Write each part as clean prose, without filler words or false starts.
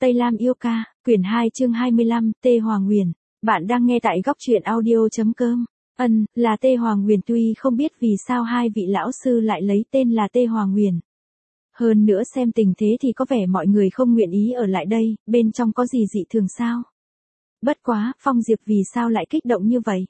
Tây Lam yêu ca, quyển 2 chương 25, Tê Hoàng Huyền. Bạn đang nghe tại góc truyện audio.com. Là Tê Hoàng Huyền, tuy không biết vì sao hai vị lão sư lại lấy tên là Tê Hoàng Huyền. Hơn nữa xem tình thế thì có vẻ mọi người không nguyện ý ở lại đây, bên trong có gì dị thường sao? Bất quá, Phong Diệp vì sao lại kích động như vậy?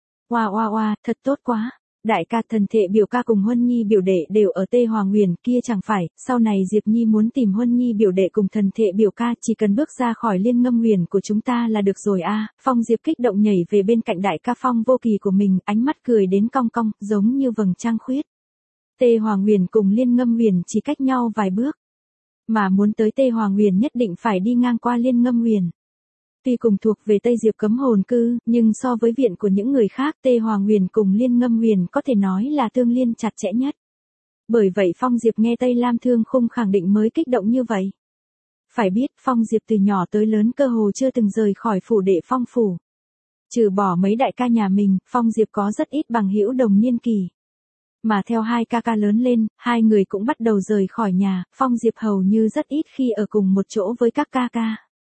Oa, thật tốt quá. Đại ca, thần thệ biểu ca cùng Huân Nhi biểu đệ đều ở Tê Hoàng Huyền kia chẳng phải, sau này Diệp Nhi muốn tìm Huân Nhi biểu đệ cùng thần thệ biểu ca chỉ cần bước ra khỏi Liên Ngâm Huyền của chúng ta là được rồi a. Phong Diệp kích động nhảy về bên cạnh đại ca Phong Vô Kỳ của mình, ánh mắt cười đến cong cong, giống như vầng trăng khuyết. Tê Hoàng Huyền cùng Liên Ngâm Huyền chỉ cách nhau vài bước. Mà muốn tới Tê Hoàng Huyền nhất định phải đi ngang qua Liên Ngâm Huyền. Tuy cùng thuộc về Tây Diệp cấm hồn cư, nhưng so với viện của những người khác, Tê Hoàng Huyền cùng Liên Ngâm Huyền có thể nói là tương liên chặt chẽ nhất. Bởi vậy Phong Diệp nghe Tây Lam Thương Khung khẳng định mới kích động như vậy. Phải biết, Phong Diệp từ nhỏ tới lớn cơ hồ chưa từng rời khỏi phủ đệ Phong phủ. Trừ bỏ mấy đại ca nhà mình, Phong Diệp có rất ít bằng hữu đồng niên kỳ. Mà theo hai ca ca lớn lên, hai người cũng bắt đầu rời khỏi nhà, Phong Diệp hầu như rất ít khi ở cùng một chỗ với các ca ca.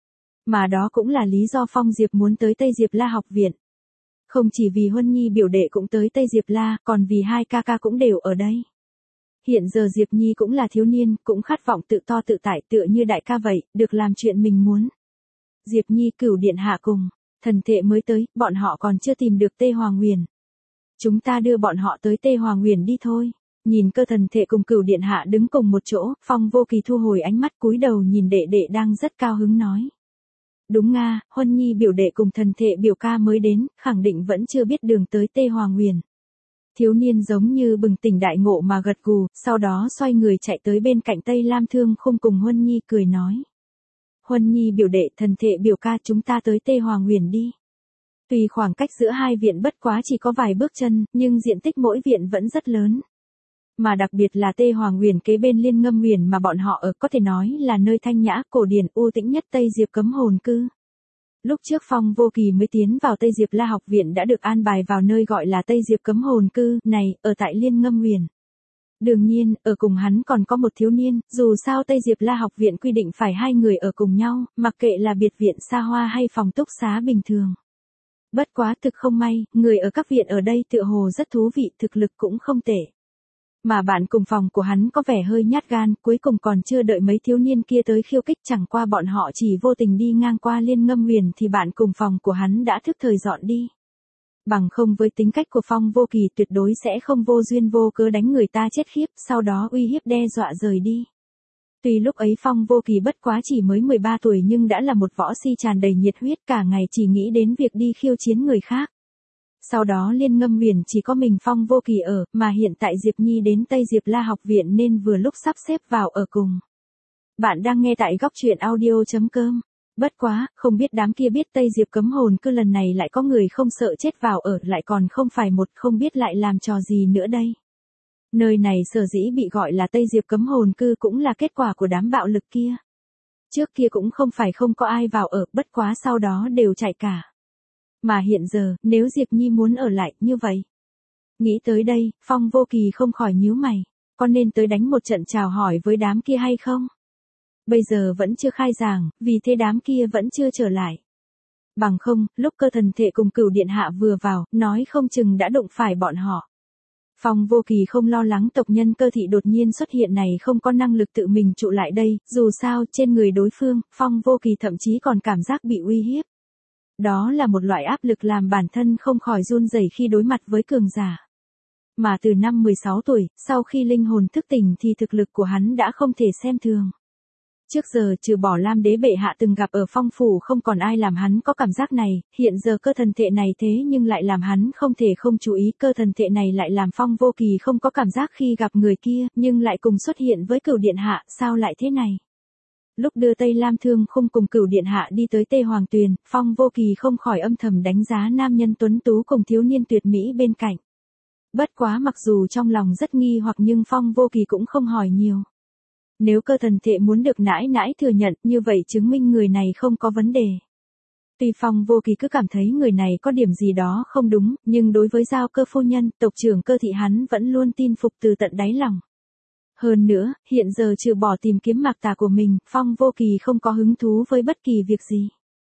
Mà đó cũng là lý do Phong Diệp muốn tới Tây Diệp La học viện. Không chỉ vì Huân Nhi biểu đệ cũng tới Tây Diệp La, còn vì hai ca ca cũng đều ở đây. Hiện giờ Diệp Nhi cũng là thiếu niên, cũng khát vọng tự to tự tại tựa như đại ca vậy, được làm chuyện mình muốn. Diệp Nhi, Cửu điện hạ cùng thần thệ mới tới, bọn họ còn chưa tìm được Tê Hoàng Huyền. Chúng ta đưa bọn họ tới Tê Hoàng Huyền đi thôi. Nhìn Cơ thần thệ cùng Cửu điện hạ đứng cùng một chỗ, Phong Vô Kỳ thu hồi ánh mắt cúi đầu nhìn đệ đệ đang rất cao hứng nói. Đúng nga, Huân Nhi biểu đệ cùng thần thệ biểu ca mới đến, khẳng định vẫn chưa biết đường tới Tê Hoàng Huyền. Thiếu niên giống như bừng tỉnh đại ngộ mà gật gù, sau đó xoay người chạy tới bên cạnh Tây Lam Thương Khung cùng Huân Nhi cười nói. Huân Nhi biểu đệ, thần thệ biểu ca, chúng ta tới Tê Hoàng Huyền đi. Tuy khoảng cách giữa hai viện bất quá chỉ có vài bước chân, nhưng diện tích mỗi viện vẫn rất lớn. Mà đặc biệt là Tê Hoàng Huyền kế bên Liên Ngâm Huyền mà bọn họ ở có thể nói là nơi thanh nhã, cổ điển, u tĩnh nhất Tây Diệp cấm hồn cư. Lúc trước Phong Vô Kỳ mới tiến vào Tây Diệp La học viện đã được an bài vào nơi gọi là Tây Diệp cấm hồn cư này, ở tại Liên Ngâm Huyền. Đương nhiên, ở cùng hắn còn có một thiếu niên, dù sao Tây Diệp La học viện quy định phải hai người ở cùng nhau, mặc kệ là biệt viện xa hoa hay phòng túc xá bình thường. Bất quá thực không may, người ở các viện ở đây tựa hồ rất thú vị, thực lực cũng không tệ. Mà bạn cùng phòng của hắn có vẻ hơi nhát gan, cuối cùng còn chưa đợi mấy thiếu niên kia tới khiêu khích, chẳng qua bọn họ chỉ vô tình đi ngang qua Liên Ngâm Huyền thì bạn cùng phòng của hắn đã thức thời dọn đi. Bằng không với tính cách của Phong Vô Kỳ tuyệt đối sẽ không vô duyên vô cớ đánh người ta chết khiếp, sau đó uy hiếp đe dọa rời đi. Tuy lúc ấy Phong Vô Kỳ bất quá chỉ mới 13 tuổi nhưng đã là một võ si tràn đầy nhiệt huyết, cả ngày chỉ nghĩ đến việc đi khiêu chiến người khác. Sau đó Liên Ngâm Huyền chỉ có mình Phong Vô Kỳ ở, mà hiện tại Diệp Nhi đến Tây Diệp La học viện nên vừa lúc sắp xếp vào ở cùng. Bạn đang nghe tại góc truyện audio.com. Bất quá, không biết đám kia biết Tây Diệp cấm hồn cư lần này lại có người không sợ chết vào ở, lại còn không phải một, không biết lại làm trò gì nữa đây. Nơi này sở dĩ bị gọi là Tây Diệp cấm hồn cư cũng là kết quả của đám bạo lực kia. Trước kia cũng không phải không có ai vào ở, bất quá sau đó đều chạy cả. Mà hiện giờ, nếu Diệp Nhi muốn ở lại, như vậy. Nghĩ tới đây, Phong Vô Kỳ không khỏi nhíu mày. Có nên tới đánh một trận chào hỏi với đám kia hay không? Bây giờ vẫn chưa khai giảng, vì thế đám kia vẫn chưa trở lại. Bằng không, lúc Cơ thần thệ cùng Cửu điện hạ vừa vào, nói không chừng đã đụng phải bọn họ. Phong Vô Kỳ không lo lắng tộc nhân Cơ thị đột nhiên xuất hiện này không có năng lực tự mình trụ lại đây, dù sao trên người đối phương, Phong Vô Kỳ thậm chí còn cảm giác bị uy hiếp. Đó là một loại áp lực làm bản thân không khỏi run rẩy khi đối mặt với cường giả. Mà từ năm 16 tuổi, sau khi linh hồn thức tỉnh thì thực lực của hắn đã không thể xem thường. Trước giờ trừ bỏ Lam đế bệ hạ từng gặp ở Phong phủ không còn ai làm hắn có cảm giác này, hiện giờ Cơ thần thệ này thế nhưng lại làm hắn không thể không chú ý, Cơ thần thệ này lại làm Phong Vô Kỳ không có cảm giác khi gặp người kia, nhưng lại cùng xuất hiện với Cửu điện hạ, sao lại thế này? Lúc đưa Tây Lam Thương Khung cùng Cửu điện hạ đi tới Tê Hoàng Tuyền, Phong Vô Kỳ không khỏi âm thầm đánh giá nam nhân tuấn tú cùng thiếu niên tuyệt mỹ bên cạnh. Bất quá mặc dù trong lòng rất nghi hoặc nhưng Phong Vô Kỳ cũng không hỏi nhiều. Nếu Cơ thần thệ muốn được nãi nãi thừa nhận, như vậy chứng minh người này không có vấn đề. Tuy Phong Vô Kỳ cứ cảm thấy người này có điểm gì đó không đúng, nhưng đối với Giao Cơ phu nhân, tộc trưởng Cơ thị hắn vẫn luôn tin phục từ tận đáy lòng. Hơn nữa, hiện giờ trừ bỏ tìm kiếm Mạc Tà của mình, Phong Vô Kỳ không có hứng thú với bất kỳ việc gì.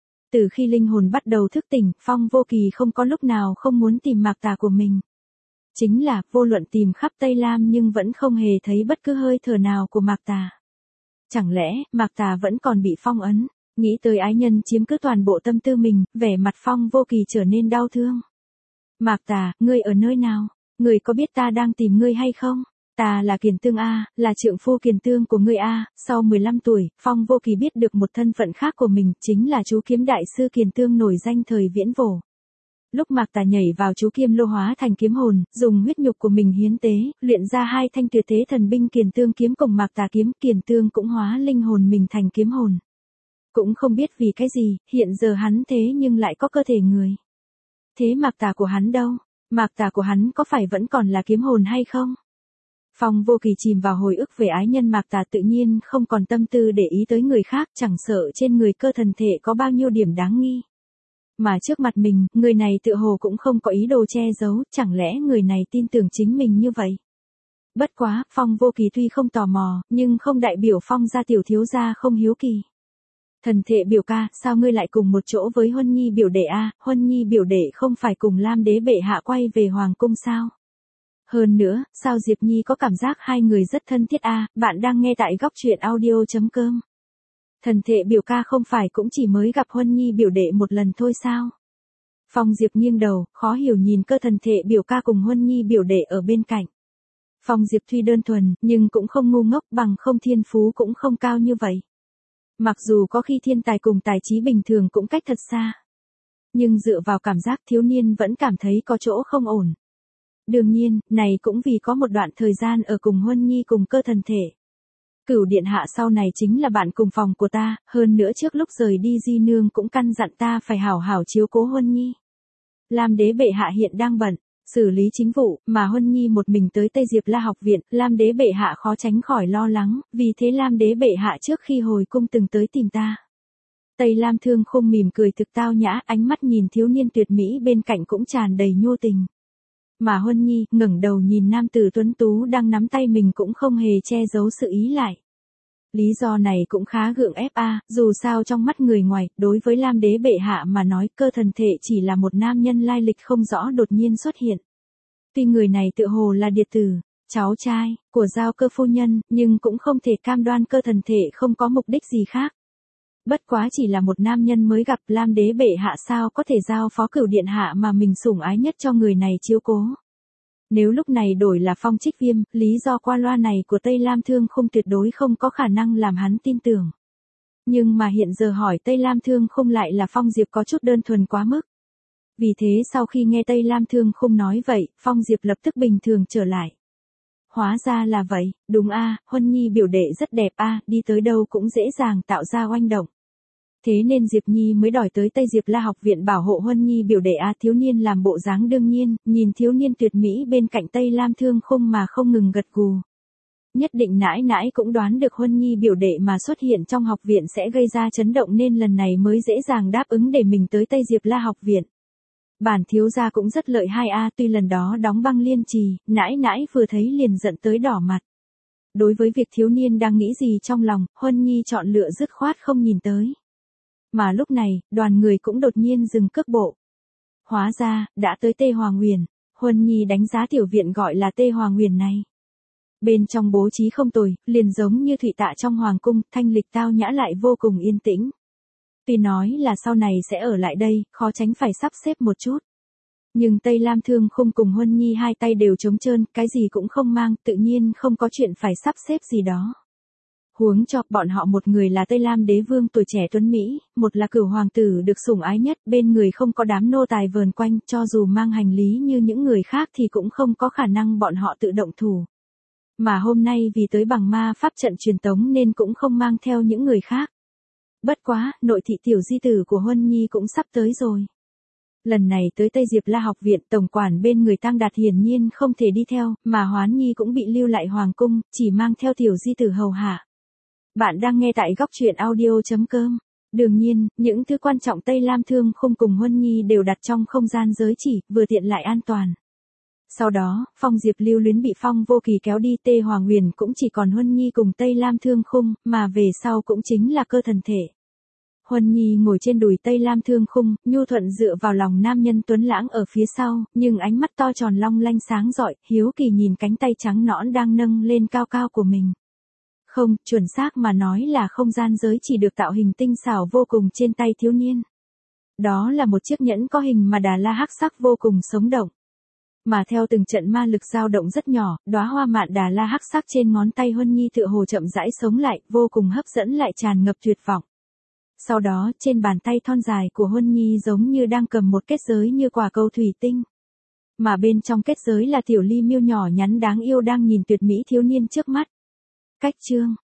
Từ khi linh hồn bắt đầu thức tỉnh, Phong Vô Kỳ không có lúc nào không muốn tìm Mạc Tà của mình. Chính là, vô luận tìm khắp Tây Lam nhưng vẫn không hề thấy bất cứ hơi thở nào của Mạc Tà. Chẳng lẽ, Mạc Tà vẫn còn bị phong ấn? Nghĩ tới ái nhân chiếm cứ toàn bộ tâm tư mình, vẻ mặt Phong Vô Kỳ trở nên đau thương. Mạc Tà, ngươi ở nơi nào? Ngươi có biết ta đang tìm ngươi hay không? Ta là Kiền Tương A, là trượng phu Kiền Tương của ngươi A. Sau 15 tuổi, Phong Vô Kỳ biết được một thân phận khác của mình, chính là chú kiếm đại sư Kiền Tương nổi danh thời viễn cổ. Lúc Mạc Tà nhảy vào chú kiếm lô hóa thành kiếm hồn, dùng huyết nhục của mình hiến tế, luyện ra 2 thanh tuyệt thế thần binh Kiền Tương kiếm cùng Mạc Tà kiếm, Kiền Tương cũng hóa linh hồn mình thành kiếm hồn. Cũng không biết vì cái gì, hiện giờ hắn thế nhưng lại có cơ thể người. Thế Mạc Tà của hắn đâu? Mạc Tà của hắn có phải vẫn còn là kiếm hồn hay không? Phong Vô Kỳ chìm vào hồi ức về ái nhân Mạc Tà, tự nhiên không còn tâm tư để ý tới người khác, chẳng sợ trên người cơ thần thể có bao nhiêu điểm đáng nghi. Mà trước mặt mình, người này tựa hồ cũng không có ý đồ che giấu, chẳng lẽ người này tin tưởng chính mình như vậy? Bất quá, Phong Vô Kỳ tuy không tò mò, nhưng không đại biểu Phong gia tiểu thiếu gia không hiếu kỳ. Thần thể biểu ca, sao ngươi lại cùng một chỗ với Huân Nhi biểu đệ a? Huân Nhi biểu đệ không phải cùng Lam đế bệ hạ quay về hoàng cung sao? Hơn nữa, sao Diệp Nhi có cảm giác hai người rất thân thiết a? Bạn đang nghe tại góc truyện audio.com. Thần thể biểu ca không phải cũng chỉ mới gặp Huân Nhi biểu đệ một lần thôi sao? Phong Diệp nghiêng đầu, khó hiểu nhìn cơ thần thể biểu ca cùng Huân Nhi biểu đệ ở bên cạnh. Phong Diệp tuy đơn thuần, nhưng cũng không ngu ngốc, bằng không thiên phú cũng không cao như vậy. Mặc dù có khi thiên tài cùng tài trí bình thường cũng cách thật xa. Nhưng dựa vào cảm giác thiếu niên vẫn cảm thấy có chỗ không ổn. Đương nhiên, này cũng vì có một đoạn thời gian ở cùng Huân Nhi cùng cơ thần thể. Cửu điện hạ sau này chính là bạn cùng phòng của ta, hơn nữa trước lúc rời đi Di Nương cũng căn dặn ta phải hảo hảo chiếu cố Huân Nhi. Lam đế bệ hạ hiện đang bận xử lý chính vụ, mà Huân Nhi một mình tới Tây Diệp La học viện, Lam đế bệ hạ khó tránh khỏi lo lắng, vì thế Lam đế bệ hạ trước khi hồi cung từng tới tìm ta. Tây Lam Thương Khung mỉm cười thực tao nhã, ánh mắt nhìn thiếu niên tuyệt mỹ bên cạnh cũng tràn đầy nhu tình. Mà Huân Nhi ngẩng đầu nhìn nam tử tuấn tú đang nắm tay mình cũng không hề che giấu sự ý lại. Lý do này cũng khá gượng ép a, dù sao trong mắt người ngoài, đối với Lam đế bệ hạ mà nói, cơ thần thể chỉ là một nam nhân lai lịch không rõ đột nhiên xuất hiện. Tuy người này tựa hồ là điệt tử, cháu trai của Giao Cơ phu nhân, nhưng cũng không thể cam đoan cơ thần thể không có mục đích gì khác. Bất quá chỉ là một nam nhân mới gặp, Lam đế bệ hạ sao có thể giao phó Cửu điện hạ mà mình sủng ái nhất cho người này chiếu cố. Nếu lúc này đổi là Phong Trích Viêm, lý do qua loa này của Tây Lam Thương Khung tuyệt đối không có khả năng làm hắn tin tưởng. Nhưng mà hiện giờ hỏi Tây Lam Thương Khung lại là Phong Diệp có chút đơn thuần quá mức. Vì thế sau khi nghe Tây Lam Thương Khung nói vậy, Phong Diệp lập tức bình thường trở lại. Hóa ra là vậy, đúng a, Huân Nhi biểu đệ rất đẹp a, đi tới đâu cũng dễ dàng tạo ra oanh động. Thế nên Diệp Nhi mới đòi tới Tây Diệp La học viện bảo hộ Huân Nhi biểu đệ a. Thiếu niên làm bộ dáng đương nhiên, nhìn thiếu niên tuyệt mỹ bên cạnh Tây Lam Thương Khung mà không ngừng gật gù. Nhất định nãi nãi cũng đoán được Huân Nhi biểu đệ mà xuất hiện trong học viện sẽ gây ra chấn động nên lần này mới dễ dàng đáp ứng để mình tới Tây Diệp La học viện. Bản thiếu gia cũng rất lợi hai a, tuy lần đó đóng băng liên trì, nãi nãi vừa thấy liền giận tới đỏ mặt. Đối với việc thiếu niên đang nghĩ gì trong lòng, Huân Nhi chọn lựa dứt khoát không nhìn tới. Mà lúc này, đoàn người cũng đột nhiên dừng cước bộ. Hóa ra, đã tới Tê Hoàng Huyền, Huân Nhi đánh giá tiểu viện gọi là Tê Hoàng Huyền này. Bên trong bố trí không tồi, liền giống như thụy tạ trong hoàng cung, thanh lịch tao nhã lại vô cùng yên tĩnh. Tuy nói là sau này sẽ ở lại đây, khó tránh phải sắp xếp một chút. Nhưng Tây Lam Thương Khung cùng Huân Nhi hai tay đều trống trơn, cái gì cũng không mang, tự nhiên không có chuyện phải sắp xếp gì đó. Huống cho, bọn họ một người là Tây Lam đế vương tuổi trẻ tuấn Mỹ, một là Cửu hoàng tử được sủng ái nhất, bên người không có đám nô tài vờn quanh, cho dù mang hành lý như những người khác thì cũng không có khả năng bọn họ tự động thủ. Mà hôm nay vì tới bằng ma pháp trận truyền tống nên cũng không mang theo những người khác. Bất quá, nội thị tiểu di tử của Huân Nhi cũng sắp tới rồi. Lần này tới Tây Diệp La học viện, tổng quản bên người Tăng Đạt hiển nhiên không thể đi theo, mà Hoán Nhi cũng bị lưu lại hoàng cung, chỉ mang theo tiểu di tử hầu hạ. Bạn đang nghe tại góc truyện audio.com. Đương nhiên, những thứ quan trọng Tây Lam Thương Khung cùng Huân Nhi đều đặt trong không gian giới chỉ, vừa tiện lại an toàn. Sau đó, Phong Diệp lưu luyến bị Phong Vô Kỳ kéo đi, Tê Hoàng Huyền cũng chỉ còn Huân Nhi cùng Tây Lam Thương Khung, mà về sau cũng chính là cơ thần thể. Huân Nhi ngồi trên đùi Tây Lam Thương Khung, nhu thuận dựa vào lòng nam nhân tuấn lãng ở phía sau, nhưng ánh mắt to tròn long lanh sáng rọi, hiếu kỳ nhìn cánh tay trắng nõn đang nâng lên cao cao của mình. Không, chuẩn xác mà nói là không gian giới chỉ được tạo hình tinh xảo vô cùng trên tay thiếu niên. Đó là một chiếc nhẫn có hình mà Đà La hắc sắc vô cùng sống động. Mà theo từng trận ma lực dao động rất nhỏ, đóa hoa mạn Đà La hắc sắc trên ngón tay Huân Nhi tựa hồ chậm rãi sống lại, vô cùng hấp dẫn lại tràn ngập tuyệt vọng. Sau đó, trên bàn tay thon dài của Huân Nhi giống như đang cầm một kết giới như quả cầu thủy tinh. Mà bên trong kết giới là tiểu ly miêu nhỏ nhắn đáng yêu đang nhìn tuyệt mỹ thiếu niên trước mắt. Cách chương